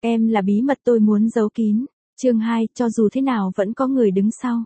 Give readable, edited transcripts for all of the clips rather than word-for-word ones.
Em là bí mật tôi muốn giấu kín. Chương 2, cho dù thế nào vẫn có người đứng sau.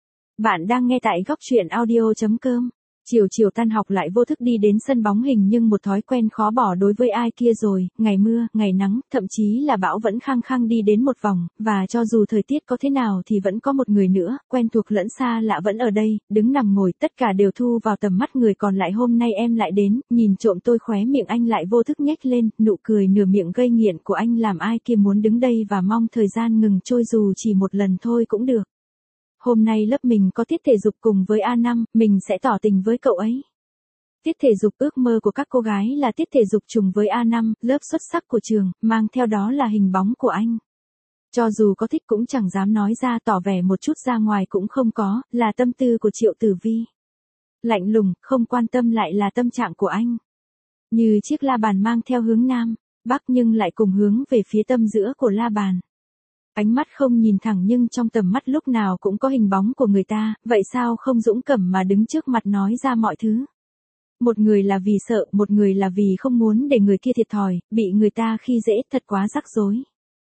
Bạn đang nghe tại góc truyện audio.com. Chiều tan học lại vô thức đi đến sân bóng hình nhưng một thói quen khó bỏ đối với ai kia rồi, ngày mưa, ngày nắng, thậm chí là bão vẫn khăng khăng đi đến một vòng, và cho dù thời tiết có thế nào thì vẫn có một người nữa, quen thuộc lẫn xa lạ vẫn ở đây, đứng nằm ngồi, tất cả đều thu vào tầm mắt người còn lại. Hôm nay em lại đến, nhìn trộm tôi, khóe miệng anh lại vô thức nhếch lên, nụ cười nửa miệng gây nghiện của anh làm ai kia muốn đứng đây và mong thời gian ngừng trôi dù chỉ một lần thôi cũng được. Hôm nay lớp mình có tiết thể dục cùng với A5, mình sẽ tỏ tình với cậu ấy. Tiết thể dục ước mơ của các cô gái là tiết thể dục trùng với A5, lớp xuất sắc của trường, mang theo đó là hình bóng của anh. Cho dù có thích cũng chẳng dám nói ra, tỏ vẻ một chút ra ngoài cũng không có, là tâm tư của Triệu Tử Vi. Lạnh lùng, không quan tâm lại là tâm trạng của anh. Như chiếc la bàn mang theo hướng Nam, Bắc nhưng lại cùng hướng về phía tâm giữa của la bàn. Ánh mắt không nhìn thẳng nhưng trong tầm mắt lúc nào cũng có hình bóng của người ta, vậy sao không dũng cảm mà đứng trước mặt nói ra mọi thứ. Một người là vì sợ, một người là vì không muốn để người kia thiệt thòi, bị người ta khi dễ, thật quá rắc rối.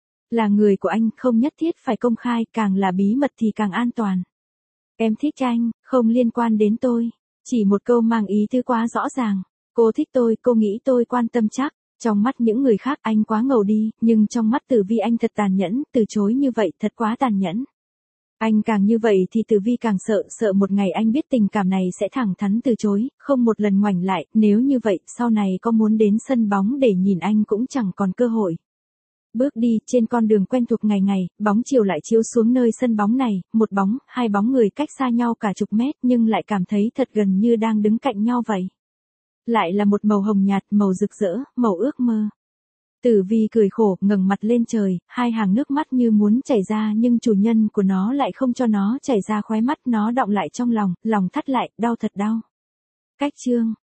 Là người của anh, không nhất thiết phải công khai, càng là bí mật thì càng an toàn. Em thích anh, không liên quan đến tôi. Chỉ một câu mang ý tứ quá rõ ràng. Cô thích tôi, cô nghĩ tôi quan tâm chắc. Trong mắt những người khác anh quá ngầu đi, nhưng trong mắt Tử Vi anh thật tàn nhẫn, từ chối như vậy thật quá tàn nhẫn. Anh càng như vậy thì Tử Vi càng sợ một ngày anh biết tình cảm này sẽ thẳng thắn từ chối, không một lần ngoảnh lại, nếu như vậy, sau này có muốn đến sân bóng để nhìn anh cũng chẳng còn cơ hội. Bước đi, trên con đường quen thuộc ngày ngày, bóng chiều lại chiếu xuống nơi sân bóng này, một bóng, hai bóng người cách xa nhau cả chục mét nhưng lại cảm thấy thật gần như đang đứng cạnh nhau vậy. Lại là một màu hồng nhạt, màu rực rỡ, màu ước mơ. Tử Vi cười khổ, ngẩng mặt lên trời, hai hàng nước mắt như muốn chảy ra nhưng chủ nhân của nó lại không cho nó chảy ra khóe mắt, nó đọng lại trong lòng, lòng thắt lại, đau thật đau. Cách chương